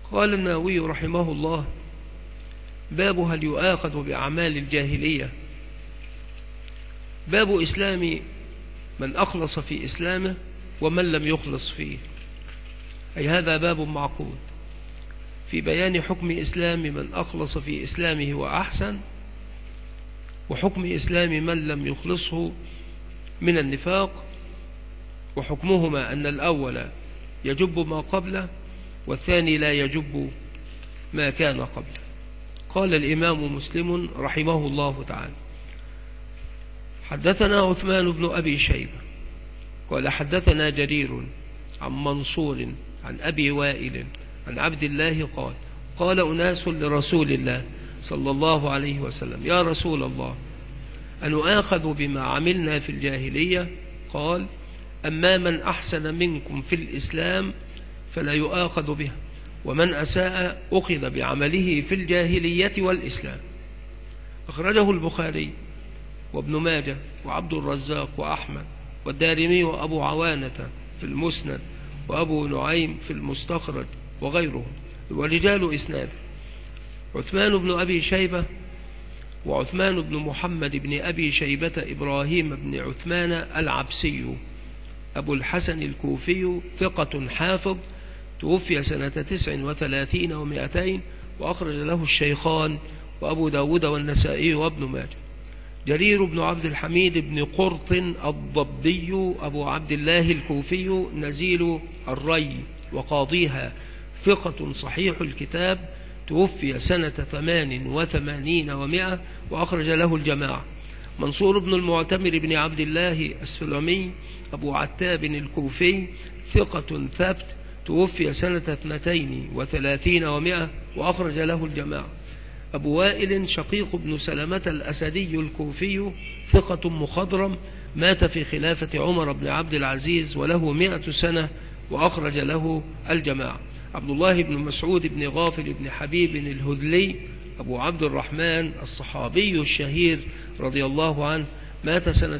قال النووي رحمه الله: باب هل يؤاخذ بأعمال الجاهلية. باب إسلام من أخلص في إسلامه ومن لم يخلص فيه، أي هذا باب معقود في بيان حكم إسلام من أخلص في إسلامه وأحسن، وحكم إسلام من لم يخلصه من النفاق، وحكمهما أن الأول يجب ما قبله والثاني لا يجب ما كان قبله. قال الإمام مسلم رحمه الله تعالى: حدثنا عثمان بن أبي شيبة قال حدثنا جرير عن منصور عن أبي وائل عن عبد الله قال: قال أناس لرسول الله صلى الله عليه وسلم: يا رسول الله، أنؤاخذ بما عملنا في الجاهلية؟ قال: أما من أحسن منكم في الإسلام فلا يؤاخذ بها، ومن أساء أخذ بعمله في الجاهلية والإسلام. أخرجه البخاري وابن ماجه وعبد الرزاق وأحمد والدارمي وأبو عوانة في المسند وأبو نعيم في المستخرج وغيرهم، ورجال إسناد عثمان بن أبي شيبة وعثمان بن محمد بن أبي شيبة إبراهيم بن عثمان العبسي أبو الحسن الكوفي، ثقة حافظ، توفي سنة 39 و200، وأخرج له الشيخان وأبو داود والنسائي وابن ماجه. جرير بن عبد الحميد بن قرط الضبي أبو عبد الله الكوفي، نزيل الري وقاضيها، ثقة صحيح الكتاب، توفي سنة 88 و100، وأخرج له الجماعة. منصور بن المعتمر بن عبد الله السلمي أبو عتاب الكوفي، ثقة ثبت، توفي سنة 32 و100، وأخرج له الجماعة. أبو وائل شقيق بن سلمة الأسدي الكوفي، ثقة مخضرم، مات في خلافة عمر بن عبد العزيز وله 100 سنة، وأخرج له الجماعة. عبد الله بن مسعود بن غافل بن حبيب الهذلي أبو عبد الرحمن الصحابي الشهير رضي الله عنه، مات سنة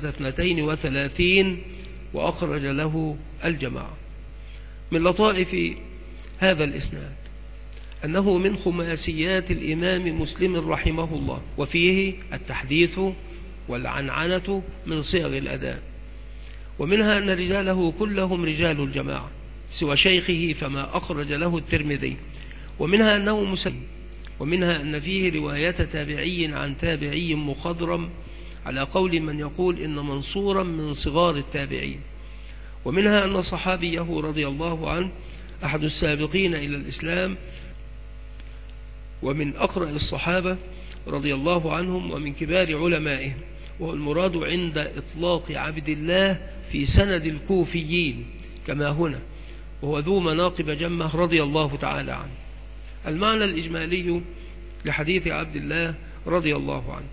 32، وأخرج له الجماعة. من لطائف هذا الإسناد أنه من خماسيات الإمام مسلم رحمه الله، وفيه التحديث والعنعنة من صيغ الأداء، ومنها أن رجاله كلهم رجال الجماعة سوى شيخه فما أخرج له الترمذي، ومنها أنه مسلم، ومنها أن فيه رواية تابعي عن تابعي مخضرم على قول من يقول إن منصورا من صغار التابعين، ومنها أن صحابيه رضي الله عنه أحد السابقين إلى الإسلام ومن أقرأ الصحابة رضي الله عنهم ومن كبار علمائهم، والمراد عند إطلاق عبد الله في سند الكوفيين كما هنا، وهو ذو مناقب جمة رضي الله تعالى عنه. المعنى الإجمالي لحديث عبد الله رضي الله عنه: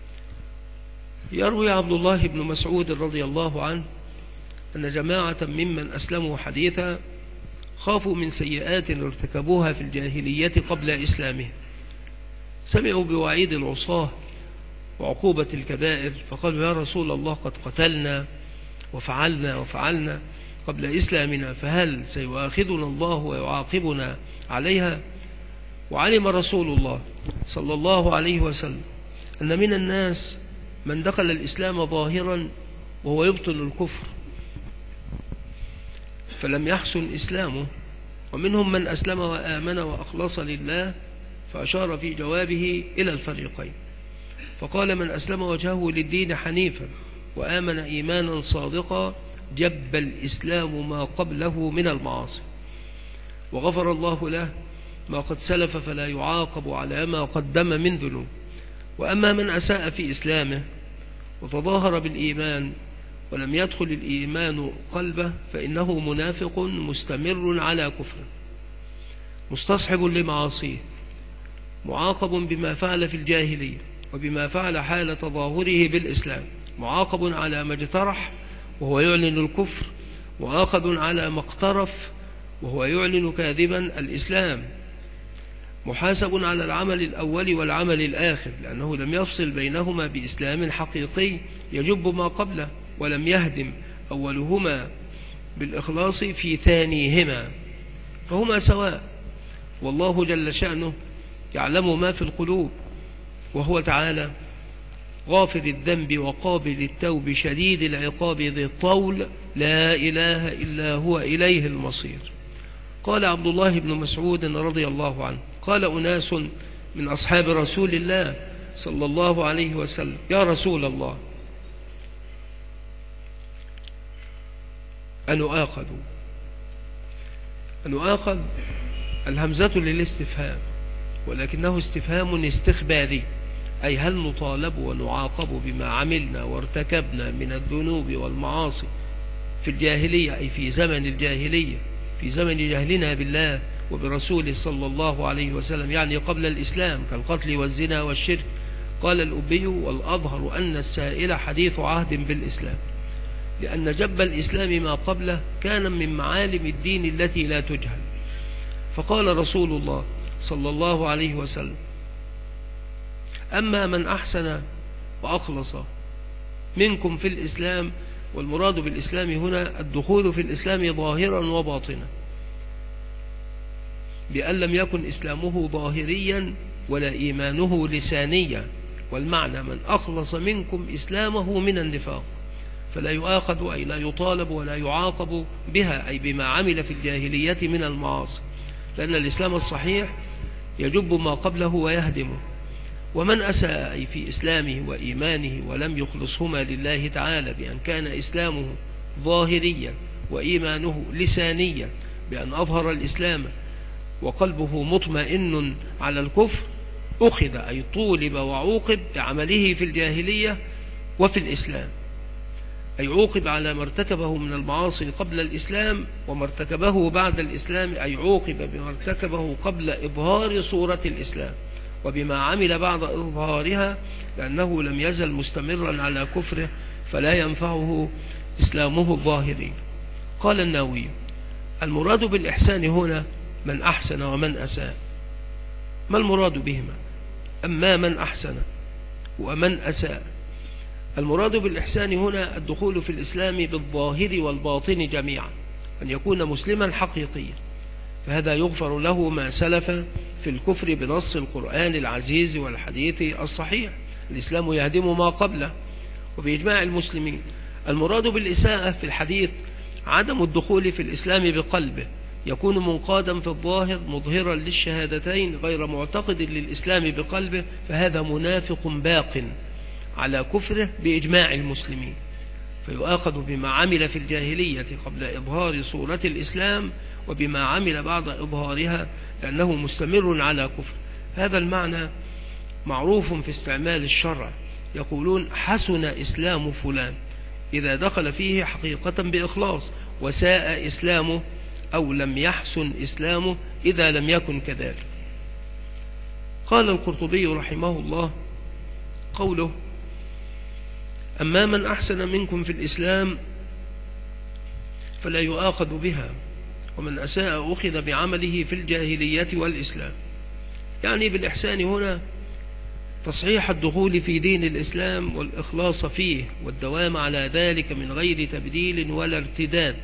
يروي عبد الله بن مسعود رضي الله عنه أن جماعة ممن أسلموا حديثا خافوا من سيئات ارتكبوها في الجاهلية قبل إسلامهم، سمعوا بوعيد العصاة وعقوبة الكبائر، فقالوا: يا رسول الله، قد قتلنا وفعلنا قبل إسلامنا، فهل سيؤاخذنا الله ويعاقبنا عليها؟ وعلم رسول الله صلى الله عليه وسلم أن من الناس من دخل الإسلام ظاهرا وهو يبطل الكفر فلم يحسن إسلامه، ومنهم من أسلم وآمن وأخلص لله، فأشار في جوابه إلى الفريقين، فقال: من أسلم وجهه للدين حنيفا وآمن إيمانا صادقا جب الإسلام ما قبله من المعاصي، وغفر الله له ما قد سلف فلا يعاقب على ما قدم من ذنوب. وأما من أساء في إسلامه وتظاهر بالإيمان ولم يدخل الإيمان قلبه فإنه منافق مستمر على كفر، مستصحب لمعاصيه، معاقب بما فعل في الجاهلية وبما فعل حال تظاهره بالإسلام، معاقب على ما اجترح وهو يعلن الكفر، وآخذ على ما اقترف وهو يعلن كاذبا الإسلام، محاسب على العمل الأول والعمل الآخر، لأنه لم يفصل بينهما بإسلام حقيقي يجب ما قبله، ولم يهدم أولهما بالإخلاص في ثانيهما، فهما سواء، والله جل شأنه يعلم ما في القلوب، وهو تعالى غافر الذنب وقابل التوب شديد العقاب ذي الطول لا إله إلا هو إليه المصير. قال عبد الله بن مسعود رضي الله عنه قال أناس من أصحاب رسول الله صلى الله عليه وسلم: يا رسول الله، أنؤاخذ الهمزة للاستفهام، ولكنه استفهام استخباري، أي هل نطالب ونعاقب بما عملنا وارتكبنا من الذنوب والمعاصي في الجاهلية، أي في زمن الجاهلية، في زمن جهلنا بالله وبرسوله صلى الله عليه وسلم، يعني قبل الإسلام، كالقتل والزنا والشرك. قال الأبي: والأظهر أن السائل حديث عهد بالإسلام، لأن جب الإسلام ما قبله كان من معالم الدين التي لا تجهل. فقال رسول الله صلى الله عليه وسلم: أما من أحسن وأخلص منكم في الإسلام، والمراد بالإسلام هنا الدخول في الإسلام ظاهرا وباطنا، بأن لم يكن إسلامه ظاهريا ولا إيمانه لسانيا، والمعنى من أخلص منكم إسلامه من النفاق، فلا يؤاخذ أي لا يطالب ولا يعاقب بها، أي بما عمل في الجاهلية من المعاصي، لأن الإسلام الصحيح يجب ما قبله ويهدمه. ومن أساء أي في إسلامه وإيمانه ولم يخلصهما لله تعالى، بأن كان إسلامه ظاهريا وإيمانه لسانيا، بأن أظهر الإسلام وقلبه مطمئن على الكفر، أخذ أي طولب وعوقب بعمله في الجاهلية وفي الإسلام، أي عوقب على ما ارتكبه من المعاصي قبل الإسلام، وما ارتكبه بعد الإسلام، أي عوقب بما ارتكبه قبل إظهار صورة الإسلام وبما عمل بعد إظهارها، لأنه لم يزل مستمرا على كفره فلا ينفعه إسلامه الظاهري. قال النووي: المراد بالإحسان هنا من أحسن ومن أساء. ما المراد بهما؟ أما من أحسن ومن أساء، المراد بالإحسان هنا الدخول في الإسلام بالظاهر والباطن جميعا، أن يكون مسلما حقيقيا، فهذا يغفر له ما سلف في الكفر بنص القرآن العزيز والحديث الصحيح. الإسلام يهدم ما قبله وبإجماع المسلمين. المراد بالإساءة في الحديث عدم الدخول في الإسلام بقلبه، يكون منقادا في الظاهر مظهرا للشهادتين غير معتقد للإسلام بقلبه، فهذا منافق باق على كفره بإجماع المسلمين، فيؤاخذ بما عمل في الجاهلية قبل إظهار صورة الإسلام وبما عمل بعد إظهارها، لأنه مستمر على كفر. هذا المعنى معروف في استعمال الشرع، يقولون: حسن إسلام فلان إذا دخل فيه حقيقة بإخلاص، وساء إسلامه أو لم يحسن إسلامه إذا لم يكن كذلك. قال القرطبي رحمه الله: قوله: أما من أحسن منكم في الإسلام فلا يؤاخذ بها، ومن أساء أخذ بعمله في الجاهلية والإسلام، يعني بالإحسان هنا تصحيح الدخول في دين الإسلام والإخلاص فيه والدوام على ذلك من غير تبديل ولا ارتداد.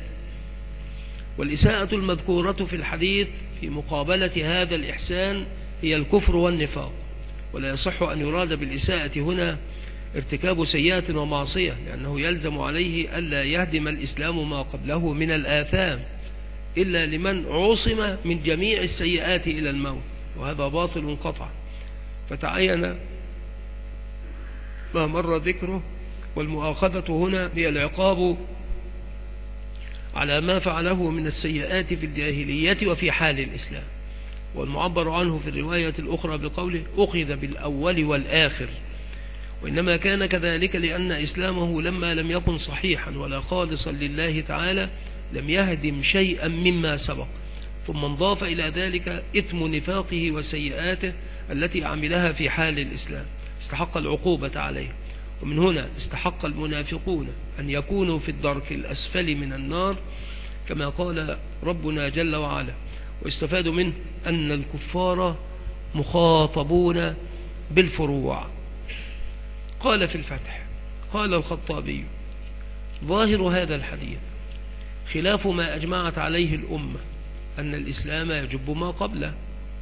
والإساءة المذكورة في الحديث في مقابلة هذا الإحسان هي الكفر والنفاق، ولا يصح أن يراد بالإساءة هنا ارتكاب سيئة ومعصية، لأنه يلزم عليه ألا يهدم الإسلام ما قبله من الآثام إلا لمن عصم من جميع السيئات إلى الموت، وهذا باطل قطعا. فتعين ما مر ذكره، والمؤاخذة هنا هي العقاب على ما فعله من السيئات في الجاهلية وفي حال الإسلام، والمعبر عنه في الرواية الأخرى بقوله: أخذ بالأول والآخر. وإنما كان كذلك لأن إسلامه لما لم يكن صحيحا ولا خالصا لله تعالى لم يهدم شيئا مما سبق، ثم انضاف إلى ذلك إثم نفاقه وسيئاته التي عملها في حال الإسلام، استحق العقوبة عليه. ومن هنا استحق المنافقون أن يكونوا في الدرك الأسفل من النار، كما قال ربنا جل وعلا. واستفاد منه أن الكفار مخاطبون بالفروع. قال في الفتح: قال الخطابي: ظاهر هذا الحديث خلاف ما أجمعت عليه الأمة، أن الإسلام يجب ما قبله،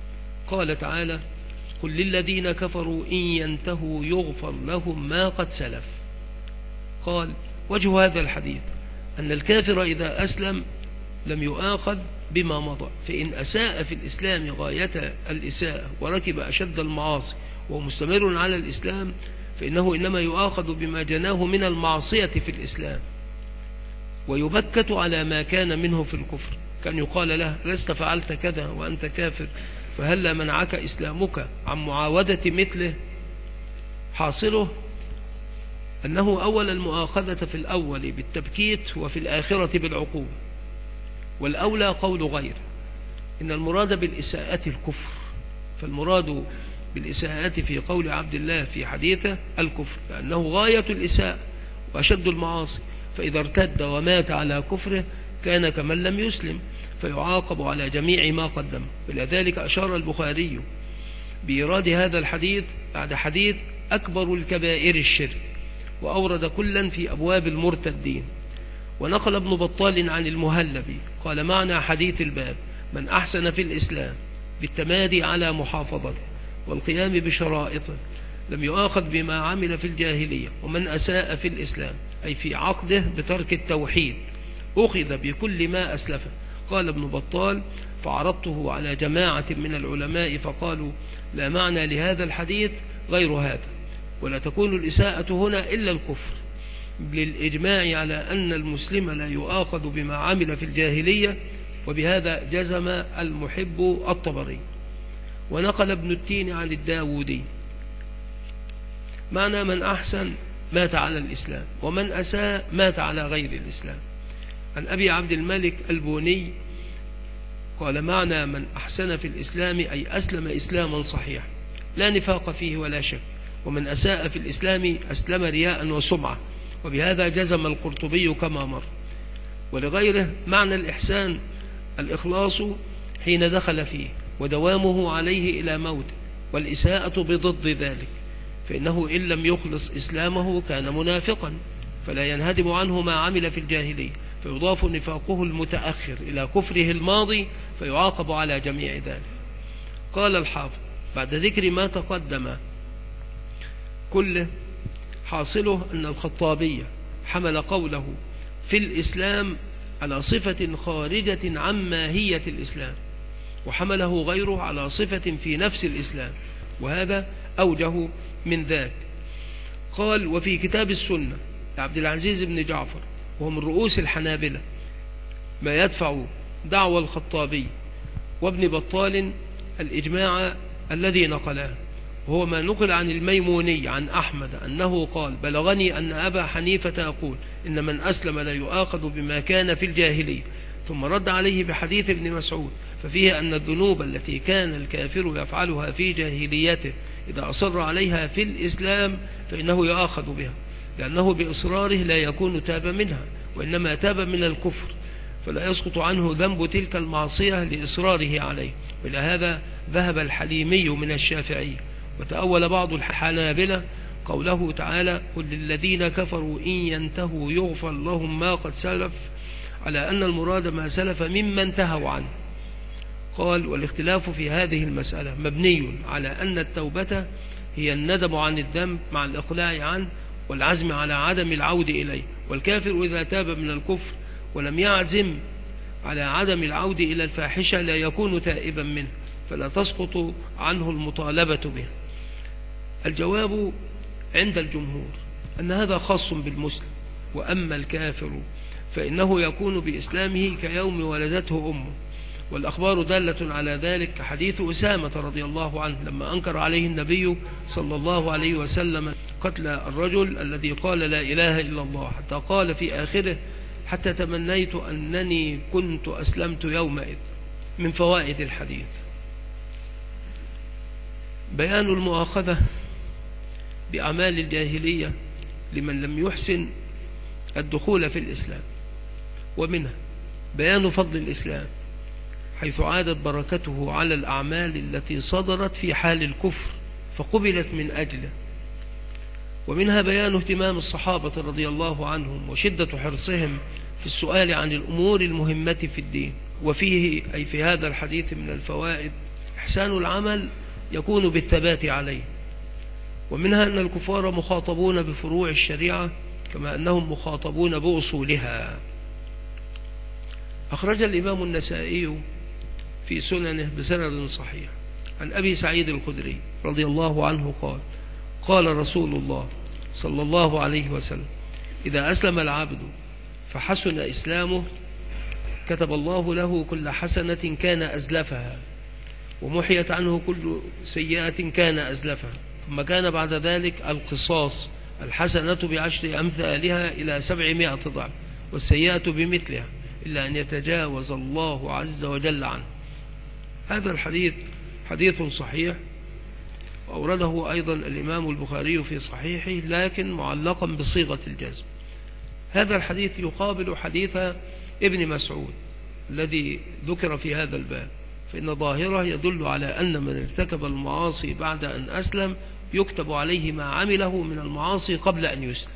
قال تعالى: قل للذين كفروا إن ينتهوا يغفر لهم ما قد سلف. قال: وجه هذا الحديث أن الكافر إذا أسلم لم يؤاخذ بما مضى، فإن أساء في الإسلام غاية الإساءة وركب أشد المعاصي وهو مستمر على الإسلام فإنه إنما يؤاخذ بما جناه من المعصية في الإسلام، ويبكت على ما كان منه في الكفر. كان يقال له: لست فعلت كذا وأنت كافر، فهل منعك إسلامك عن معاودة مثله؟ حاصله أنه أول المؤاخذة في الأول بالتبكيت وفي الآخرة بالعقوبة، والأولى قول غير إن المراد بالإساءة الكفر، فالمراد بالإساءة في قول عبد الله في حديثه الكفر، لأنه غاية الإساءة وأشد المعاصي، فإذا ارتد ومات على كفره كان كمن لم يسلم فيعاقب على جميع ما قدم. ولذلك أشار البخاري بإيراد هذا الحديث بعد حديث أكبر الكبائر الشرك، وأورد كلا في أبواب المرتدين. ونقل ابن بطال عن المهلبي قال: معنى حديث الباب: من أحسن في الإسلام بالتمادي على محافظته والقيام بشرائطه لم يؤاخذ بما عمل في الجاهلية، ومن أساء في الإسلام أي في عقده بترك التوحيد أخذ بكل ما أسلفه. قال ابن بطال: فعرضته على جماعة من العلماء فقالوا: لا معنى لهذا الحديث غير هذا، ولا تكون الإساءة هنا إلا الكفر، للإجماع على أن المسلم لا يؤاخذ بما عمل في الجاهلية، وبهذا جزم المحب الطبري. ونقل ابن التين عن الداودي معنى: من أحسن مات على الإسلام، ومن أساء مات على غير الإسلام. عن أبي عبد الملك البوني قال: معنى من أحسن في الإسلام أي أسلم إسلاما صحيحا لا نفاق فيه ولا شك، ومن أساء في الإسلام أسلم رياء وسمعة، وبهذا جزم القرطبي كما مر. ولغيره معنى الإحسان الإخلاص حين دخل فيه ودوامه عليه إلى موته، والإساءة بضد ذلك، فإنه إن لم يخلص إسلامه كان منافقا فلا ينهدم عنه ما عمل في الجاهلية، فيضاف نفاقه المتأخر إلى كفره الماضي فيعاقب على جميع ذلك. قال الحافظ بعد ذكر ما تقدم كله: حاصله أن الخطابية حمل قوله في الإسلام على صفة خارجة عن ماهية الإسلام، وحمله غيره على صفة في نفس الإسلام، وهذا أوجه من ذاك. قال: وفي كتاب السنة لعبد العزيز بن جعفر وهو من رؤوس الحنابلة ما يدفع دعوى الخطابي وابن بطال الإجماع الذي نقلاه، وهو ما نقل عن الميموني عن أحمد أنه قال: بلغني أن أبا حنيفة يقول إن من أسلم لا يؤاخذ بما كان في الجاهلية، ثم رد عليه بحديث ابن مسعود ففيه أن الذنوب التي كان الكافر يفعلها في جاهليته إذا أصر عليها في الإسلام فإنه يؤاخذ بها، لأنه بإصراره لا يكون تاب منها، وإنما تاب من الكفر، فلا يسقط عنه ذنب تلك المعصية لإصراره عليه. وإلى هذا ذهب الحليمي من الشافعي. وتأول بعض الحنابلة قوله تعالى: قل للذين كفروا إن ينتهوا يغفر لهم ما قد سلف، على أن المراد ما سلف مما انتهوا عنه. قال: والاختلاف في هذه المسألة مبني على أن التوبة هي الندم عن الذنب مع الإقلاع عنه والعزم على عدم العود إليه، والكافر إذا تاب من الكفر ولم يعزم على عدم العود إلى الفاحشة لا يكون تائبا منه، فلا تسقط عنه المطالبة به. الجواب عند الجمهور أن هذا خاص بالمسلم، وأما الكافر فإنه يكون بإسلامه كيوم ولدته أمه، والأخبار دالة على ذلك كحديث أسامة رضي الله عنه لما أنكر عليه النبي صلى الله عليه وسلم قتل الرجل الذي قال لا إله إلا الله، حتى قال في آخره: حتى تمنيت أنني كنت أسلمت يومئذ. من فوائد الحديث بيان المؤاخذة بأعمال الجاهلية لمن لم يحسن الدخول في الإسلام، ومنها بيان فضل الإسلام حيث عادت بركته على الأعمال التي صدرت في حال الكفر فقبلت من أجله، ومنها بيان اهتمام الصحابة رضي الله عنهم وشدة حرصهم في السؤال عن الأمور المهمة في الدين. وفيه أي في هذا الحديث من الفوائد إحسان العمل يكون بالثبات عليه. ومنها أن الكفار مخاطبون بفروع الشريعة كما أنهم مخاطبون بأصولها. أخرج الإمام النسائي في سننه بسند صحيح عن أبي سعيد الخدري رضي الله عنه قال: قال رسول الله صلى الله عليه وسلم: إذا أسلم العبد فحسن إسلامه كتب الله له كل حسنة كان أزلفها، ومحيت عنه كل سيئة كان أزلفها، ثم كان بعد ذلك القصاص، الحسنة بعشر أمثالها إلى 700 ضعف، والسيئة بمثلها، إلا أن يتجاوز الله عز وجل عنه. هذا الحديث حديث صحيح، وأورده أيضا الإمام البخاري في صحيحه لكن معلقا بصيغة الجزم. هذا الحديث يقابل حديث ابن مسعود الذي ذكر في هذا الباب، فإن ظاهره يدل على أن من ارتكب المعاصي بعد أن أسلم يكتب عليه ما عمله من المعاصي قبل أن يسلم.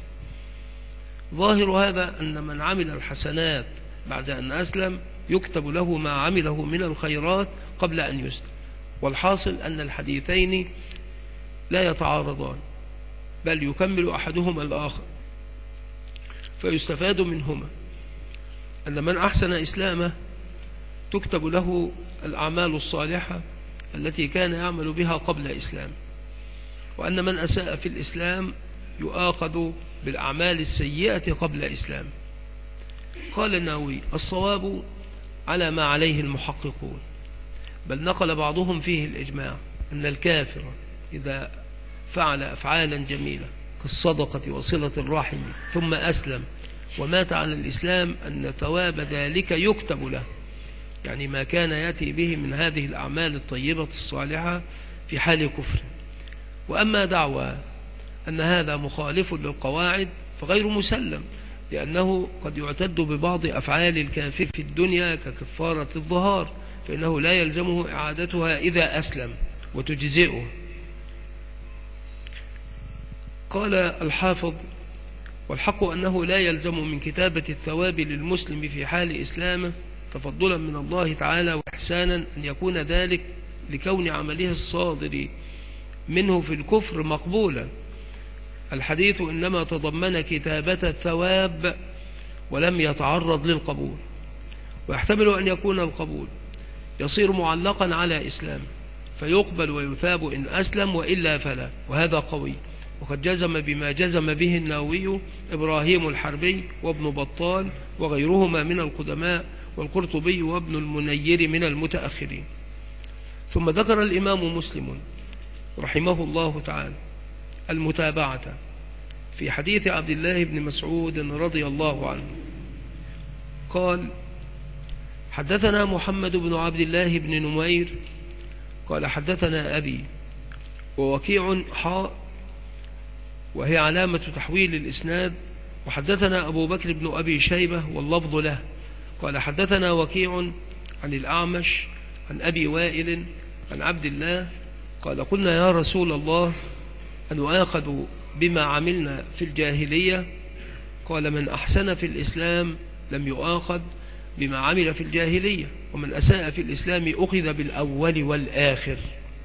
ظاهر هذا أن من عمل الحسنات بعد أن أسلم يكتب له ما عمله من الخيرات قبل أن يسلم. والحاصل أن الحديثين لا يتعارضان، بل يكمل أحدهما الآخر، فيستفاد منهما أن من أحسن إسلامه تكتب له الأعمال الصالحة التي كان يعمل بها قبل إسلامه، وأن من أساء في الإسلام يؤاخذ بالأعمال السيئة قبل إسلامه. قال النووي: الصواب على ما عليه المحققون، بل نقل بعضهم فيه الإجماع أن الكافر إذا فعل أفعالا جميلة كالصدقة وصلة الرحم ثم أسلم ومات على الإسلام أن ثواب ذلك يكتب له، يعني ما كان يأتي به من هذه الأعمال الطيبة الصالحة في حال كفر. وأما دعوى أن هذا مخالف للقواعد فغير مسلم، لأنه قد يعتد ببعض أفعال الكافر في الدنيا ككفارة الظهار، فإنه لا يلزمه إعادتها إذا أسلم وتجزئه. قال الحافظ: والحق أنه لا يلزم من كتابة الثواب للمسلم في حال إسلامه تفضلا من الله تعالى وإحسانا أن يكون ذلك لكون عمله الصادر منه في الكفر مقبولا. الحديث إنما تضمن كتابة الثواب ولم يتعرض للقبول، ويحتمل أن يكون القبول يصير معلقا على إسلام فيقبل ويثاب إن أسلم، وإلا فلا، وهذا قوي. وقد جزم بما جزم به النووي إبراهيم الحربي وابن بطال وغيرهما من القدماء، والقرطبي وابن المنير من المتأخرين. ثم ذكر الإمام مسلم رحمه الله تعالى المتابعة في حديث عبد الله بن مسعود رضي الله عنه قال: حدثنا محمد بن عبد الله بن نمير قال حدثنا أبي، ووكيع حاء وهي علامة تحويل الإسناد، وحدثنا أبو بكر بن أبي شيبة واللفظ له قال حدثنا وكيع عن الأعمش عن أبي وائل عن عبد الله قال: قلنا يا رسول الله أنؤاخذ بما عملنا في الجاهلية؟ قال: من أحسن في الإسلام لم يؤاخذ بما عمل في الجاهلية، ومن أساء في الإسلام أخذ بالأول والآخر.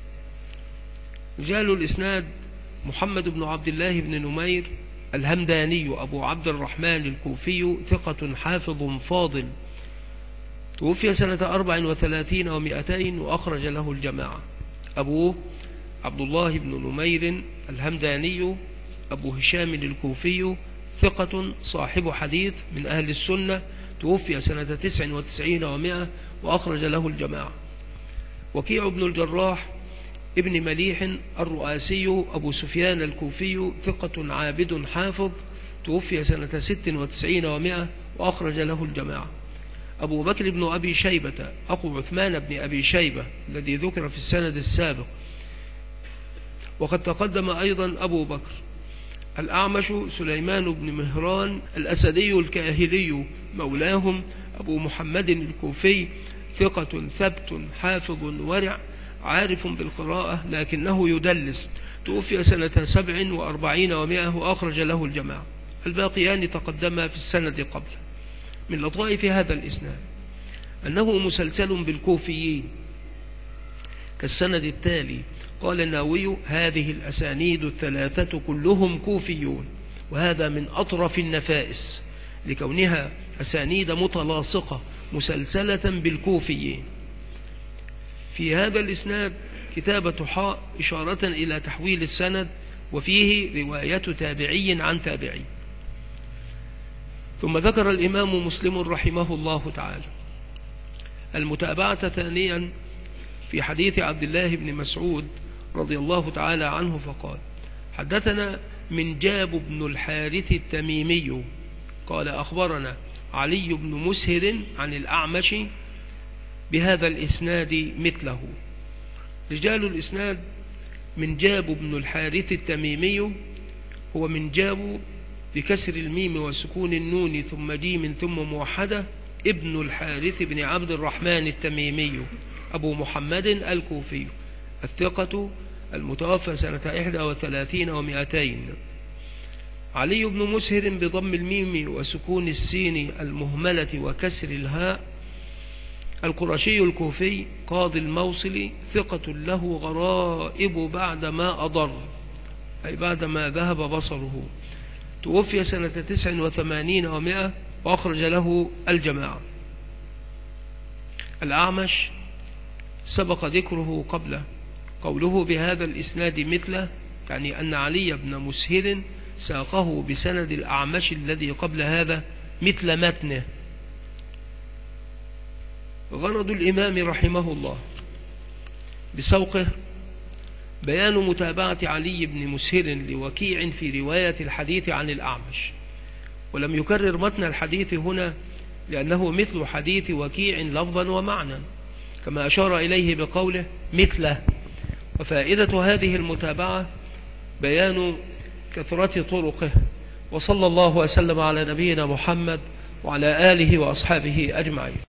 رجال الإسناد: محمد بن عبد الله بن نمير الهمداني أبو عبد الرحمن الكوفي، ثقة حافظ فاضل، توفي سنة 34 و200 وأخرج له الجماعة. أبوه عبد الله بن نمير الهمداني أبو هشام الكوفي، ثقة صاحب حديث من أهل السنة، توفي سنة 99 و100 وأخرج له الجماعة. وكيع بن الجراح ابن مليح الرؤاسي أبو سفيان الكوفي، ثقة عابد حافظ، توفي سنة 96 و100 وأخرج له الجماعة. أبو بكر بن أبي شيبة أخو عثمان بن أبي شيبة الذي ذكر في السند السابق، وقد تقدم أيضا أبو بكر. الأعمش سليمان بن مهران الأسدي الكاهلي مولاهم أبو محمد الكوفي، ثقة ثبت حافظ ورع عارف بالقراءة لكنه يدلس، توفي سنة 47 و100 وأخرج له الجماعة. الباقيان تقدما في السند قبل. من لطائف هذا الإسناد أنه مسلسل بالكوفيين، كالسند التالي. قال النووي: هذه الأسانيد الثلاثة كلهم كوفيون، وهذا من أطرف النفائس لكونها أسانيد متلاصقة مسلسلة بالكوفيين. في هذا الإسناد كتابة حاء إشارة إلى تحويل السند، وفيه رواية تابعي عن تابعي. ثم ذكر الإمام مسلم رحمه الله تعالى المتابعة ثانيا في حديث عبد الله بن مسعود رضي الله تعالى عنه، فقال: حدثنا منجاب بن الحارث التميمي قال: أخبرنا علي بن مسهر عن الأعمش بهذا الإسناد مثله. رجال الإسناد: منجاب بن الحارث التميمي هو منجاب بكسر الميم وسكون النون ثم جيم ثم موحدة ابن الحارث بن عبد الرحمن التميمي أبو محمد الكوفي الثقة المتوفى سنة 31 و200. علي بن مسهر بضم الميم وسكون السين المهملة وكسر الهاء القرشي الكوفي قاضي الموصل ثقة له غرائب بعدما أضر، أي بعدما ذهب بصره. توفي سنة 89 و100 وأخرج له الجماعة. الأعمش سبق ذكره قبله، قوله بهذا الإسناد مثله يعني أن علي بن مسهر ساقه بسند الأعمش الذي قبل هذا مثل متنه. غرض الإمام رحمه الله بسوقه بيان متابعة علي بن مسهر لوكيع في رواية الحديث عن الأعمش، ولم يكرر متن الحديث هنا لأنه مثل حديث وكيع لفظا ومعنى، كما أشار إليه بقوله مثله. وفائدة هذه المتابعة بيان كثرة طرقه. وصلى الله وسلم على نبينا محمد وعلى آله وأصحابه أجمعين.